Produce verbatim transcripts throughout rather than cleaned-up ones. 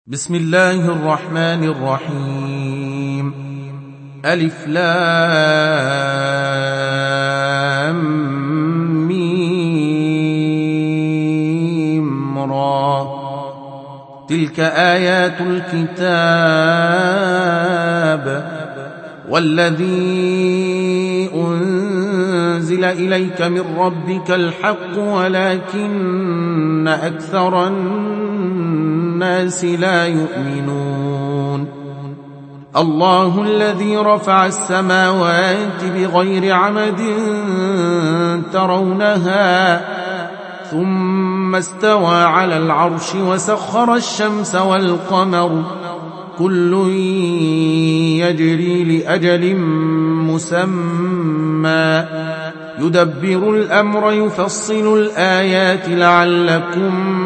بسم الله الرحمن الرحيم. ألف لام ميم را. تلك آيات الكتاب والذي أنزل إليك من ربك الحق ولكن أكثر الناس لا يؤمنون. الله الذي رفع السماوات بغير عمد ترونها ثم استوى على العرش وسخر الشمس والقمر كل يجري لأجل مسمى يدبر الأمر يفصل الآيات لعلكم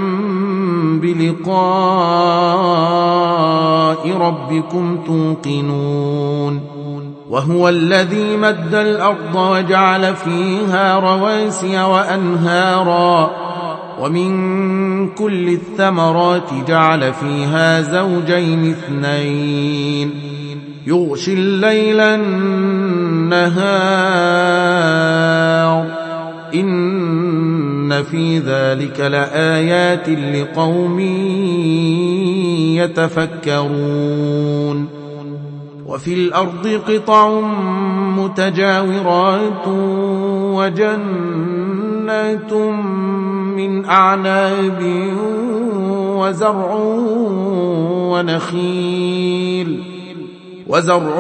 بلقاء ربكم توقنون. وهو الذي مد الأرض وجعل فيها رواسي وأنهارا ومن كل الثمرات جعل فيها زوجين اثنين يغشي الليل النهار إن في ذلك لآيات لقوم يتفكرون. وفي الأرض قطع متجاورات وجنات من أعناب وزرع ونخيل وزرع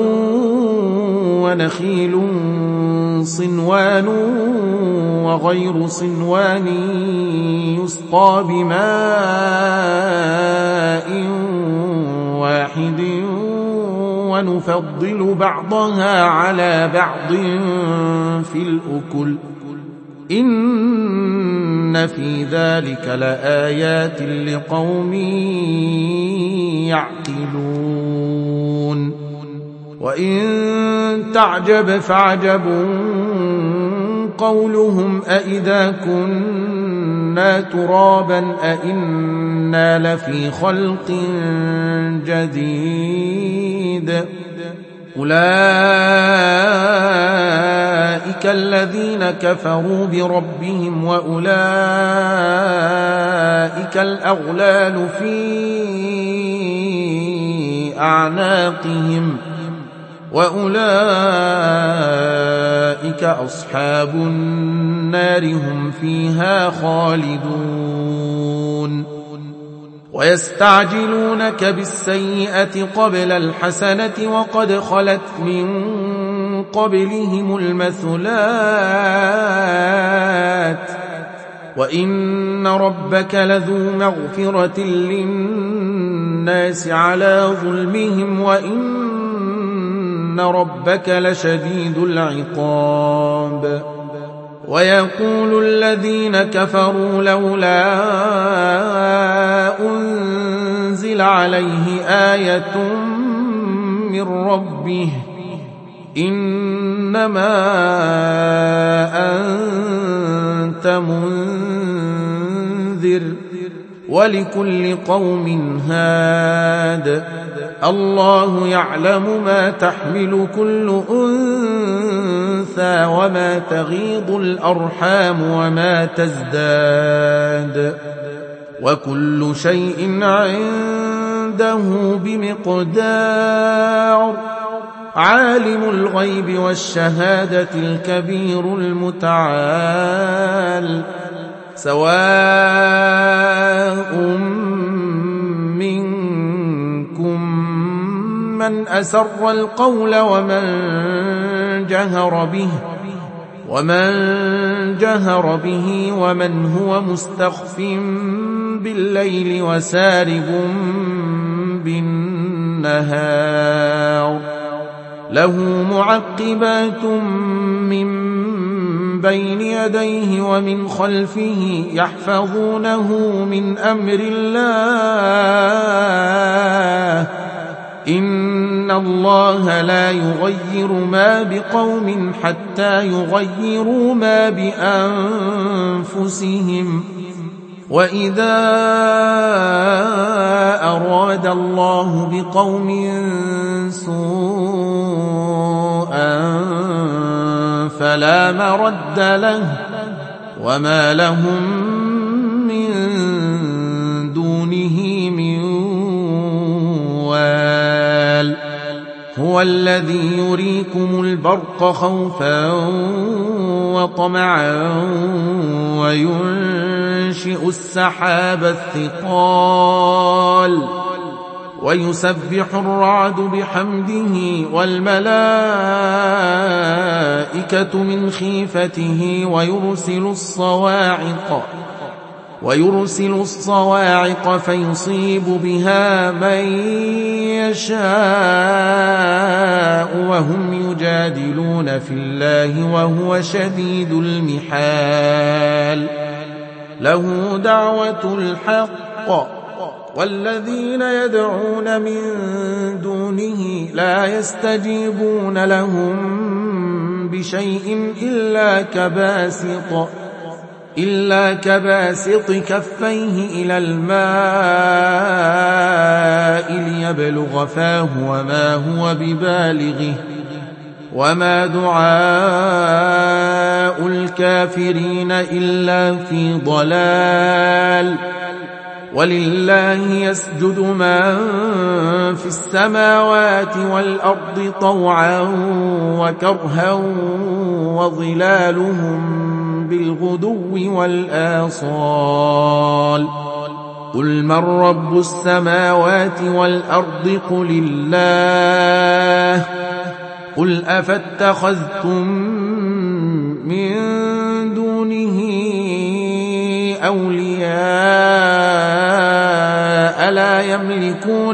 ونخيل صنوان وغير صنوان يسقى بماء واحد ونفضل بعضها على بعض في الأكل إن في ذلك لآيات لقوم يعقلون. وإن تعجب فعجب قولهم أإذا كنا ترابا أإنا لفي خلق جديد أولئك الذين كفروا بربهم وأولئك الأغلال في أعناقهم وأولئك أصحاب النار هم فيها خالدون. ويستعجلونك بالسيئة قبل الحسنة وقد خلت من قبلهم المثلات وإن ربك لذو مغفرة للناس على ظلمهم وإن ربك لشديد العقاب. ويقول الذين كفروا لولا أنزل عليه آية من ربه إنما أنت منذر ولكل قوم هاد الله يعلم ما تحمل كل أنثى وما تغيض الأرحام وما تزداد وكل شيء عنده بمقدار. عالم الغيب والشهادة الكبير المتعال سواء منكم من أسر القول ومن جهر به ومن جهر به ومن هو مستخف بالليل وسارب بالنهار له معقبات من بين يديه ومن خلفه يحفظونه من أمر الله إن الله لا يغير ما بقوم حتى يغيروا ما بأنفسهم وإذا أراد الله بقوم سوءا فلا مرد له وما لهم من دونه من وال هو الذي يريكم البرق خوفا وطمعا وينشئ السحاب الثقال ويسبح الرعد بحمده والملائكة من خيفته ويرسل الصواعق ويرسل الصواعق فيصيب بها من يشاء وهم يجادلون في الله وهو شديد المحال له دعوة الحق والذين يدعون من دونه لا يستجيبون لهم بشيء إلا كباسط إلا كباسط كفيه إلى الماء ليبلغ فاه وما هو ببالغه وما دعاء الكافرين إلا في ضلال ولله يسجد من في السماوات والأرض طوعا وكرها وظلالهم بالغدو والآصال قل من رب السماوات والأرض قل الله قل أفاتخذتم من دونه أولياء لا يملكون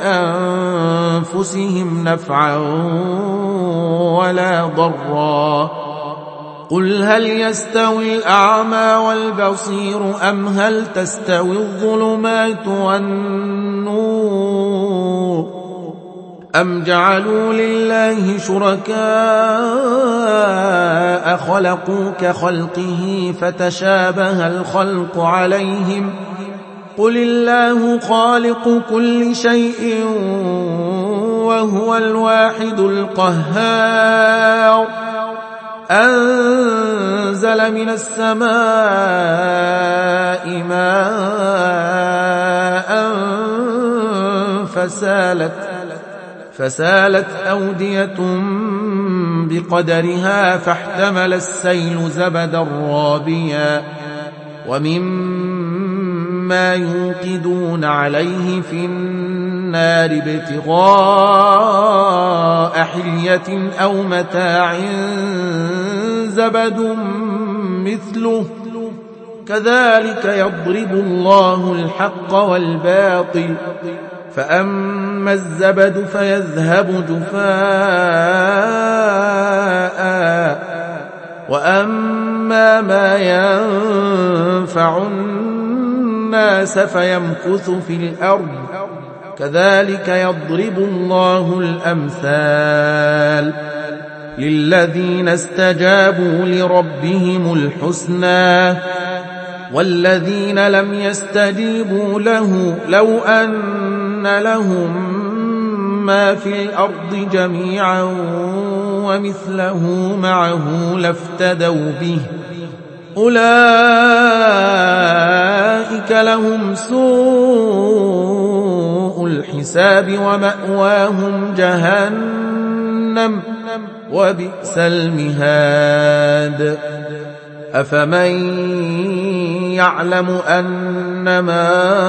لأنفسهم نفعا ولا ضرا قل هل يستوي الأعمى والبصير أم هل تستوي الظلمات والنور أم جعلوا لله شركاء خلقوا كخلقه فتشابه الخلق عليهم قل الله خالق كل شيء وهو الواحد القهار أنزل من السماء ماء فسالت فسالت أودية بقدرها فاحتمل السيل زبدا رابيا ومما يوقدون عليه في النار ابتغاء حلية أو متاع زبد مثله كذلك يضرب الله الحق والباطل فأما الزبد فيذهب جفاء وأما ما ينفع الناس فيمكث في الأرض كذلك يضرب الله الأمثال للذين استجابوا لربهم الحسنى والذين لم يستجيبوا له لو أن لهم ما في الأرض جميعا ومثله معه لافتدوا به أولئك لهم سوء الحساب ومأواهم جهنم وبئس المهاد أفمن يعلم أنما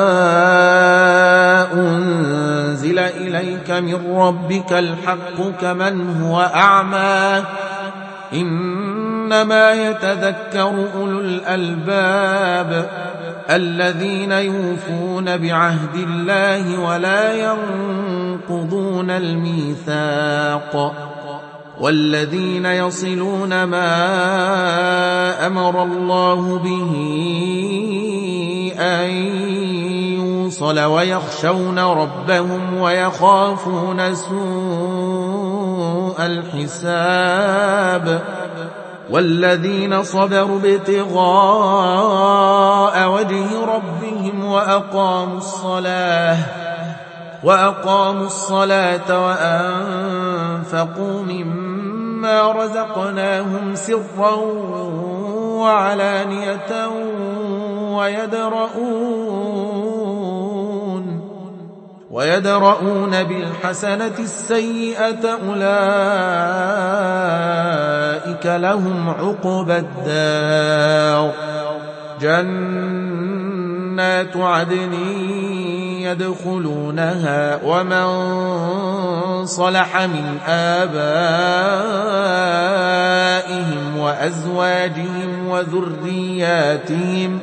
أنزل إليك من ربك الحق كمن هو أعمى إنما يتذكر أولو الألباب الذين يوفون بعهد الله ولا ينقضون الميثاق والذين يصلون ما أمر الله به أن يوصل ويخشون ربهم ويخافون سوء الحساب والذين صبروا ابتغاء وجه ربهم وأقاموا الصلاة وأقاموا الصلاة وأنفقوا مما رزقناهم سرا وعلانية ويدرؤون ويدرؤون بالحسنة السيئة أولئك لهم عقبى الدار جنات عدن يدخلونها ومن صلح من آبائهم وأزواجهم وذرياتهم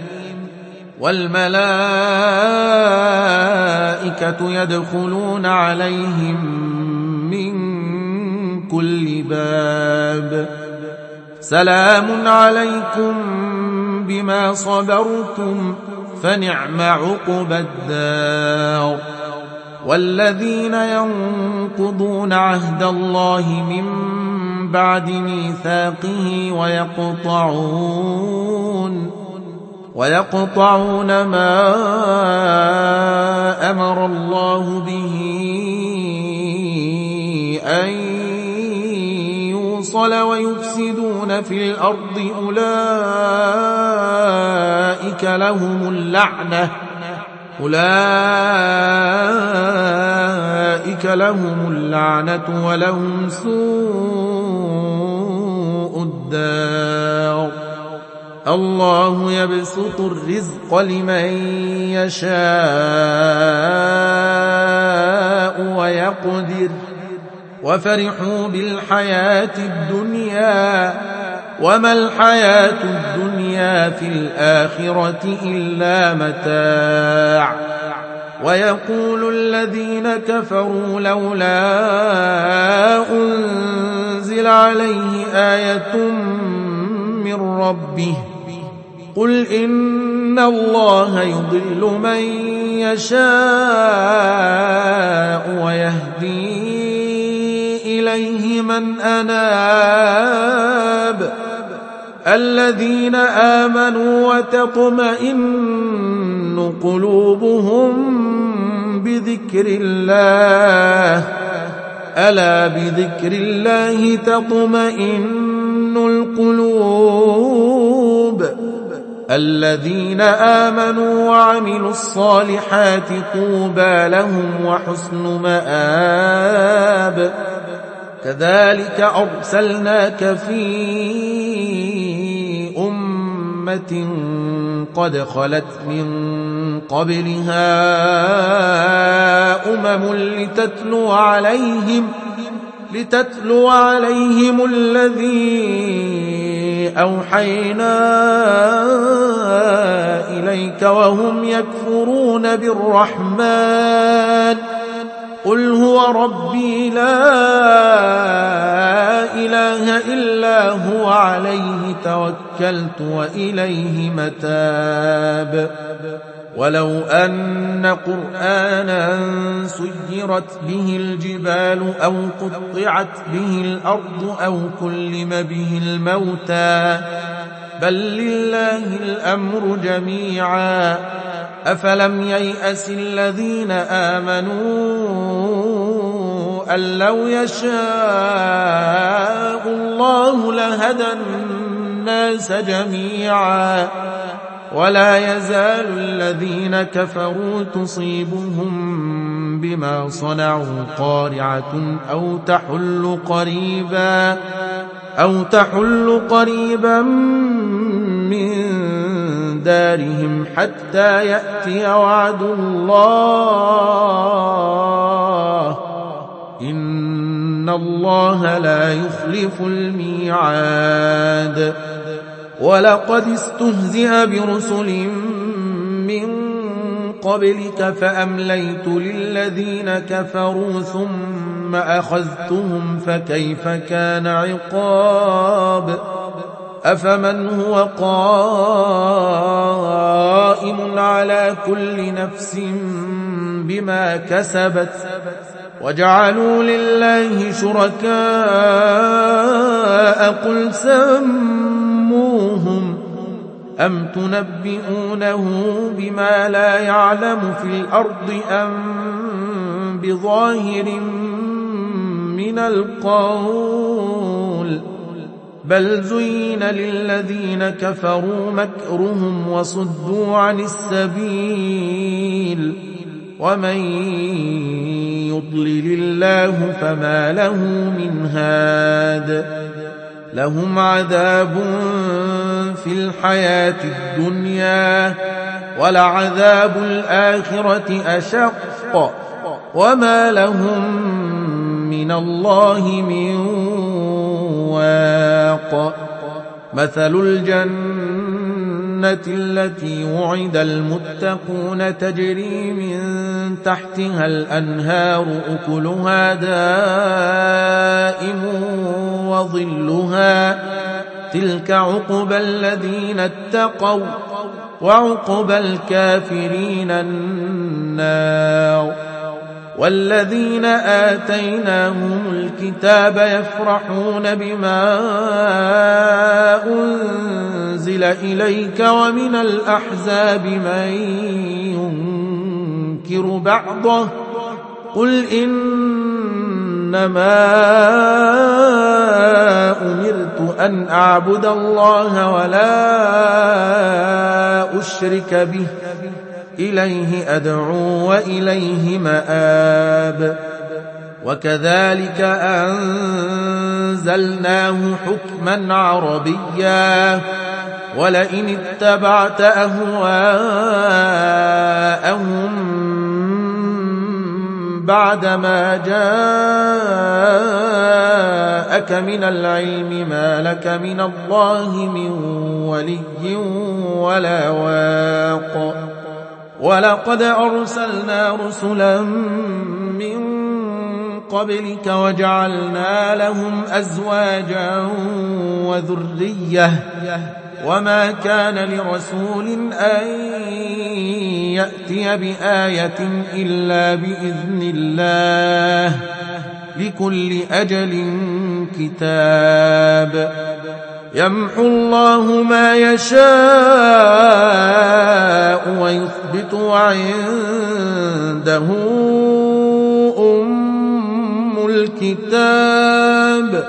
والملائكة يدخلون عليهم من كل باب سلام عليكم بما صبرتم فنعم عقبى الدار والذين ينقضون عهد الله من بعد ميثاقه ويقطعون ويقطعون ما أمر الله به أن يوصل ويفسدون في الأرض أولئك لهم اللعنة أولئك لهم اللعنة ولهم سوء الدار الله يبسط الرزق لمن يشاء ويقدر وفرحوا بالحياة الدنيا وما الحياة الدنيا في الآخرة إلا متاع ويقول الذين كفروا لولا أنزل عليه آية من ربه قل إن الله يضل من يشاء ويهدي إليه من أناب الذين آمنوا وتطمئن قلوبهم بذكر الله ألا بذكر الله تطمئن القلوب الذين آمنوا وعملوا الصالحات طوبى لهم وحسن مآب كذلك أرسلناك في أمة قد خلت من قبلها أمم لتتلو عليهم لتتلو عليهم الذي أوحينا إليك وهم يكفرون بالرحمن قل هو ربي لا إله إلا هو عليه توكلت وإليه متاب ولو أن قرآنا سيرت به الجبال أو قطعت به الأرض أو كلم به الموتى بل لله الأمر جميعا أفلم ييأس الذين آمنوا أن لو يشاء الله لهدى الناس جميعا ولا يزال الذين كفروا تصيبهم بما صنعوا قارعة أو تحل قريبا أو تحل قريبا من دارهم حتى يأتي وعد الله إن الله لا يخلف الميعاد ولقد استهزئ برسل من قبلك فأمليت للذين كفروا ثم أخذتهم فكيف كان عقاب أفمن هو قائم على كل نفس بما كسبت وجعلوا لله شركاء قل سموهم أم تنبئونه بما لا يعلم في الأرض أم بظاهر من القول بل زين للذين كفروا مكرهم وصدوا عن السبيل ومن يضلل الله فما له من هاد لهم عذاب في الحياة الدنيا ولعذاب الآخرة أشق وما لهم من الله من واق مثل الجنة التي وعد المتقون تجري من تحتها الأنهار أكلها دائم وظلها تلك عقبى الذين اتقوا وعقبى الكافرين النار والذين آتيناهم الكتاب يفرحون بما أنزل إليك ومن الأحزاب من ينكر بعضه قل إنما أمرت أن أعبد الله ولا أشرك به إليه أدعو وإليه مآب وكذلك أنزلناه حكما عربيا ولئن اتبعت أهواءهم بعدما جاءك من العلم ما لك من الله من ولي ولا واق ولقد أرسلنا رسلا من قبلك وجعلنا لهم أزواجا وذرية وما كان لرسول أن يأتي بآية إلا بإذن الله لكل أجل كتاب يمحو الله ما يشاء ويثبت وعنده أم الكتاب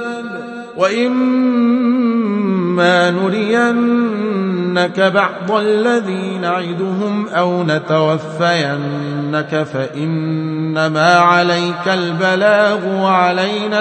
وإما نرينك بعض الذي نعدهم أو نتوفينك فإنما عليك البلاغ وعلينا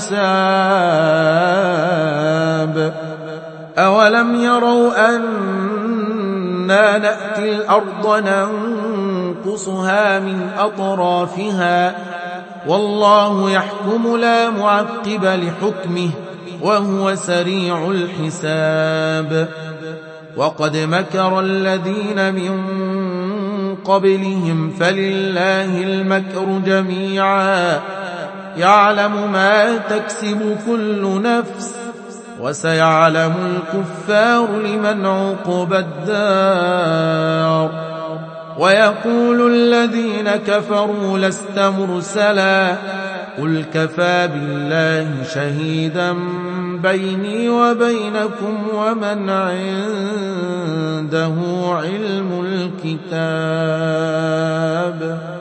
الحساب أولم يروا أنا نأتي الأرض ننقصها من أطرافها والله يحكم لا معقب لحكمه وهو سريع الحساب وقد مكر الذين من قبلهم فلله المكر جميعا يعلم ما تكسب كل نفس وسيعلم الكفار لمن عقبى الدار ويقول الذين كفروا لست مرسلا قل كفى بالله شهيدا بيني وبينكم ومن عنده علم الكتاب